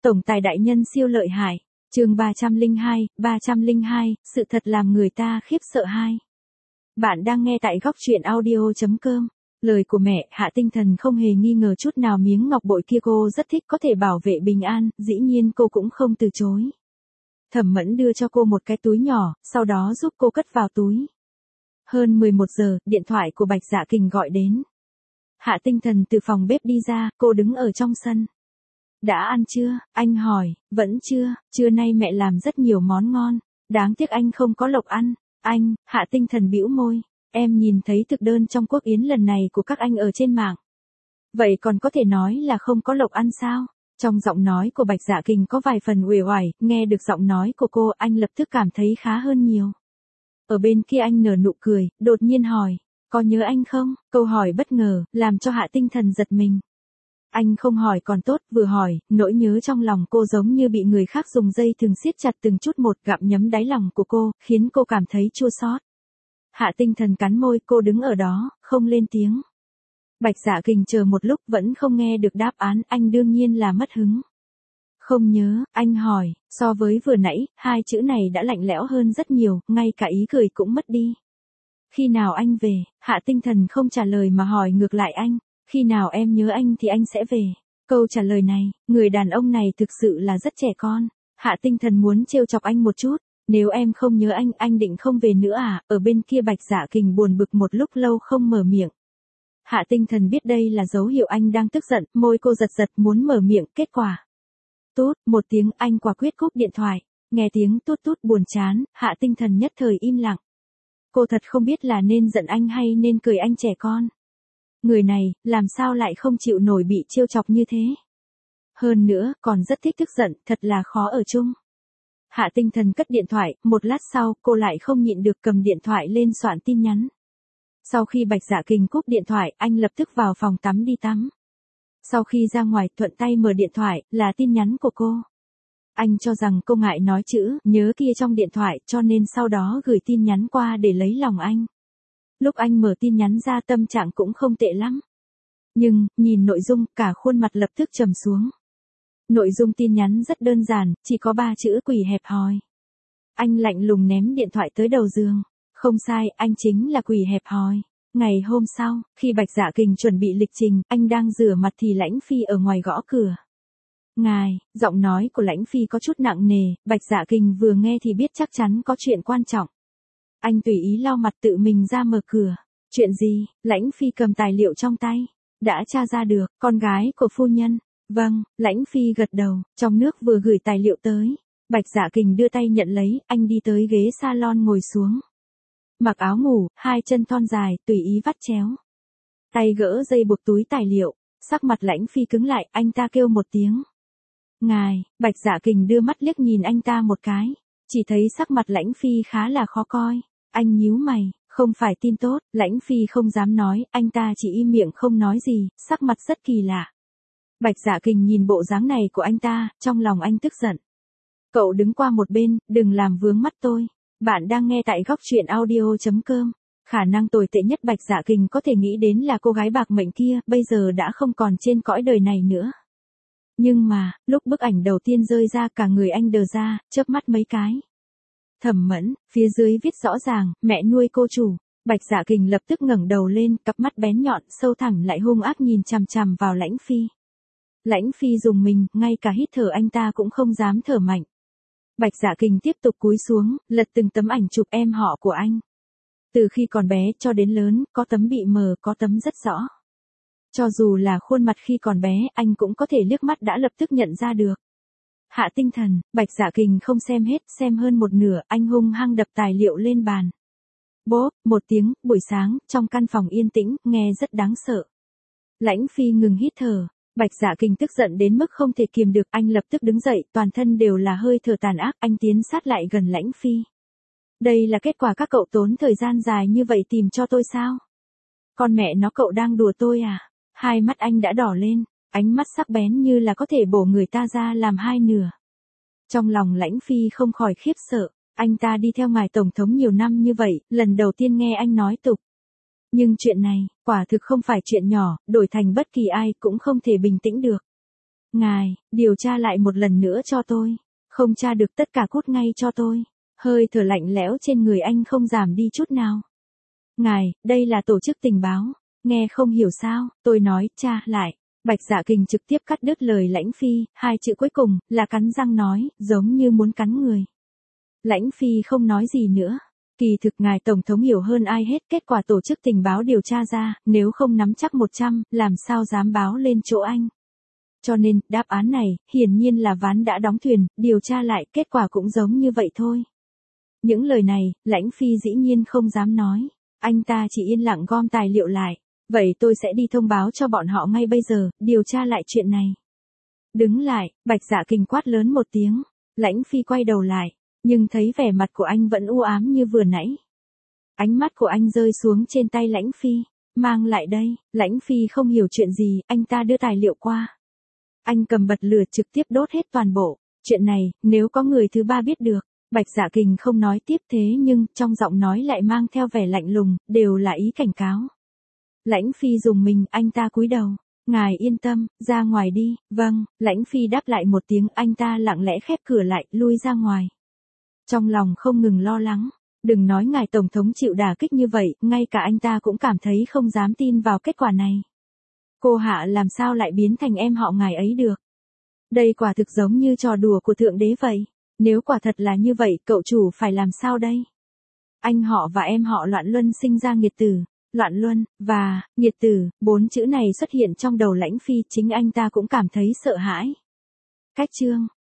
Tổng tài đại nhân siêu lợi hại. Chương 302, sự thật làm người ta khiếp sợ hai. Bạn đang nghe tại góc truyện audio.com. Lời của mẹ, Hạ Tinh Thần không hề nghi ngờ chút nào miếng ngọc bội kia cô rất thích, có thể bảo vệ bình an, dĩ nhiên cô cũng không từ chối. Thẩm Mẫn đưa cho cô một cái túi nhỏ, sau đó giúp cô cất vào túi. Hơn 11 giờ, điện thoại của Bạch Dạ Kình gọi đến. Hạ Tinh Thần từ phòng bếp đi ra, cô đứng ở trong sân. Đã ăn chưa? Anh hỏi. Vẫn chưa, trưa nay mẹ làm rất nhiều món ngon. Đáng tiếc anh không có lộc ăn. Anh, Hạ Tinh Thần bĩu môi. Em nhìn thấy thực đơn trong quốc yến lần này của các anh ở trên mạng. Vậy còn có thể nói là không có lộc ăn sao? Trong giọng nói của Bạch Dạ Kình có vài phần uể oải, nghe được giọng nói của cô, anh lập tức cảm thấy khá hơn nhiều. Ở bên kia anh nở nụ cười, đột nhiên hỏi, có nhớ anh không? Câu hỏi bất ngờ, làm cho Hạ Tinh Thần giật mình. Anh không hỏi còn tốt, vừa hỏi, nỗi nhớ trong lòng cô giống như bị người khác dùng dây thừng siết chặt từng chút một, gặm nhấm đáy lòng của cô, khiến cô cảm thấy chua xót. Hạ Tinh Thần cắn môi, cô đứng ở đó, không lên tiếng. Bạch Dạ Kình chờ một lúc vẫn không nghe được đáp án, anh đương nhiên là mất hứng. Không nhớ, anh hỏi, so với vừa nãy, hai chữ này đã lạnh lẽo hơn rất nhiều, ngay cả ý cười cũng mất đi. Khi nào anh về? Hạ Tinh Thần không trả lời mà hỏi ngược lại anh. Khi nào em nhớ anh thì anh sẽ về. Câu trả lời này, người đàn ông này thực sự là rất trẻ con. Hạ Tinh Thần muốn trêu chọc anh một chút. Nếu em không nhớ anh định không về nữa à? Ở bên kia Bạch Dạ Kình buồn bực một lúc lâu không mở miệng. Hạ Tinh Thần biết đây là dấu hiệu anh đang tức giận, môi cô giật giật muốn mở miệng, kết quả. Tút, một tiếng, anh quả quyết cúp điện thoại. Nghe tiếng tút tút buồn chán, Hạ Tinh Thần nhất thời im lặng. Cô thật không biết là nên giận anh hay nên cười anh trẻ con. Người này, làm sao lại không chịu nổi bị trêu chọc như thế? Hơn nữa, còn rất thích tức giận, thật là khó ở chung. Hạ Tinh Thần cất điện thoại, một lát sau, cô lại không nhịn được cầm điện thoại lên soạn tin nhắn. Sau khi Bạch Dạ Kình cúp điện thoại, anh lập tức vào phòng tắm đi tắm. Sau khi ra ngoài, thuận tay mở điện thoại, là tin nhắn của cô. Anh cho rằng cô ngại nói chữ nhớ kia trong điện thoại, cho nên sau đó gửi tin nhắn qua để lấy lòng anh. Lúc anh mở tin nhắn ra, tâm trạng cũng không tệ lắm. Nhưng, nhìn nội dung, cả khuôn mặt lập tức trầm xuống. Nội dung tin nhắn rất đơn giản, chỉ có 3 chữ quỷ hẹp hòi. Anh lạnh lùng ném điện thoại tới đầu giường. Không sai, anh chính là quỷ hẹp hòi. Ngày hôm sau, khi Bạch Dạ Kình chuẩn bị lịch trình, anh đang rửa mặt thì Lãnh Phi ở ngoài gõ cửa. Ngài, giọng nói của Lãnh Phi có chút nặng nề, Bạch Dạ Kình vừa nghe thì biết chắc chắn có chuyện quan trọng. Anh tùy ý lau mặt tự mình ra mở cửa. Chuyện gì? Lãnh Phi cầm tài liệu trong tay. Đã tra ra được, con gái của phu nhân. Vâng, Lãnh Phi gật đầu, trong nước vừa gửi tài liệu tới. Bạch Dạ Kình đưa tay nhận lấy, anh đi tới ghế salon ngồi xuống. Mặc áo ngủ, hai chân thon dài, tùy ý vắt chéo. Tay gỡ dây buộc túi tài liệu, sắc mặt Lãnh Phi cứng lại, anh ta kêu một tiếng. Ngài, Bạch Dạ Kình đưa mắt liếc nhìn anh ta một cái. Chỉ thấy sắc mặt Lãnh Phi khá là khó coi. Anh nhíu mày, không phải tin tốt, Lãnh Phi không dám nói, anh ta chỉ im miệng không nói gì, sắc mặt rất kỳ lạ. Bạch Dạ Kình nhìn bộ dáng này của anh ta, trong lòng anh tức giận. Cậu đứng qua một bên, đừng làm vướng mắt tôi. Bạn đang nghe tại góc truyện audio.com. Khả năng tồi tệ nhất Bạch Dạ Kình có thể nghĩ đến là cô gái bạc mệnh kia, bây giờ đã không còn trên cõi đời này nữa. Nhưng mà, lúc bức ảnh đầu tiên rơi ra, cả người anh đờ ra, chớp mắt mấy cái. Thẩm Mẫn, phía dưới viết rõ ràng, mẹ nuôi cô chủ. Bạch Dạ Kình lập tức ngẩng đầu lên, cặp mắt bén nhọn, sâu thẳm lại hung ác nhìn chằm chằm vào Lãnh Phi. Lãnh Phi dùng mình, ngay cả hít thở anh ta cũng không dám thở mạnh. Bạch Dạ Kình tiếp tục cúi xuống, lật từng tấm ảnh chụp em họ của anh. Từ khi còn bé cho đến lớn, có tấm bị mờ, có tấm rất rõ. Cho dù là khuôn mặt khi còn bé, anh cũng có thể liếc mắt đã lập tức nhận ra được. Hạ Tinh Thần, Bạch Dạ Kình không xem hết, xem hơn một nửa, anh hung hăng đập tài liệu lên bàn. Bốp, một tiếng, buổi sáng, trong căn phòng yên tĩnh, nghe rất đáng sợ. Lãnh Phi ngừng hít thở. Bạch Dạ Kình tức giận đến mức không thể kiềm được, anh lập tức đứng dậy, toàn thân đều là hơi thở tàn ác, anh tiến sát lại gần Lãnh Phi. Đây là kết quả các cậu tốn thời gian dài như vậy tìm cho tôi sao? Con mẹ nó, cậu đang đùa tôi à? Hai mắt anh đã đỏ lên, ánh mắt sắc bén như là có thể bổ người ta ra làm hai nửa. Trong lòng Lãnh Phi không khỏi khiếp sợ, anh ta đi theo ngài tổng thống nhiều năm như vậy, lần đầu tiên nghe anh nói tục. Nhưng chuyện này, quả thực không phải chuyện nhỏ, đổi thành bất kỳ ai cũng không thể bình tĩnh được. Ngài, điều tra lại một lần nữa cho tôi. Không tra được tất cả cút ngay cho tôi. Hơi thở lạnh lẽo trên người anh không giảm đi chút nào. Ngài, đây là tổ chức tình báo. Nghe không hiểu sao, tôi nói, tra lại. Bạch Dạ Kình trực tiếp cắt đứt lời Lãnh Phi, hai chữ cuối cùng, là cắn răng nói, giống như muốn cắn người. Lãnh Phi không nói gì nữa. Kỳ thực ngài Tổng thống hiểu hơn ai hết kết quả tổ chức tình báo điều tra ra, nếu không nắm chắc 100, làm sao dám báo lên chỗ anh. Cho nên, đáp án này, hiển nhiên là ván đã đóng thuyền, điều tra lại, kết quả cũng giống như vậy thôi. Những lời này, Lãnh Phi dĩ nhiên không dám nói. Anh ta chỉ yên lặng gom tài liệu lại. Vậy tôi sẽ đi thông báo cho bọn họ ngay bây giờ, điều tra lại chuyện này. Đứng lại, Bạch Dạ Kình quát lớn một tiếng. Lãnh Phi quay đầu lại, nhưng thấy vẻ mặt của anh vẫn u ám như vừa nãy. Ánh mắt của anh rơi xuống trên tay Lãnh Phi. Mang lại đây, Lãnh Phi không hiểu chuyện gì, anh ta đưa tài liệu qua. Anh cầm bật lửa trực tiếp đốt hết toàn bộ. Chuyện này, nếu có người thứ ba biết được. Bạch Dạ Kình không nói tiếp thế nhưng, trong giọng nói lại mang theo vẻ lạnh lùng, đều là ý cảnh cáo. Lãnh Phi dùng mình, anh ta cúi đầu. Ngài yên tâm, ra ngoài đi. Vâng, Lãnh Phi đáp lại một tiếng, anh ta lặng lẽ khép cửa lại, lui ra ngoài. Trong lòng không ngừng lo lắng. Đừng nói ngài Tổng thống chịu đả kích như vậy, ngay cả anh ta cũng cảm thấy không dám tin vào kết quả này. Cô Hạ làm sao lại biến thành em họ ngài ấy được? Đây quả thực giống như trò đùa của Thượng Đế vậy. Nếu quả thật là như vậy, cậu chủ phải làm sao đây? Anh họ và em họ Loạn Luân sinh ra nghiệt tử. Loạn Luân, và, nghiệt tử, 4 chữ này xuất hiện trong đầu Lãnh Phi, chính anh ta cũng cảm thấy sợ hãi. Cách chương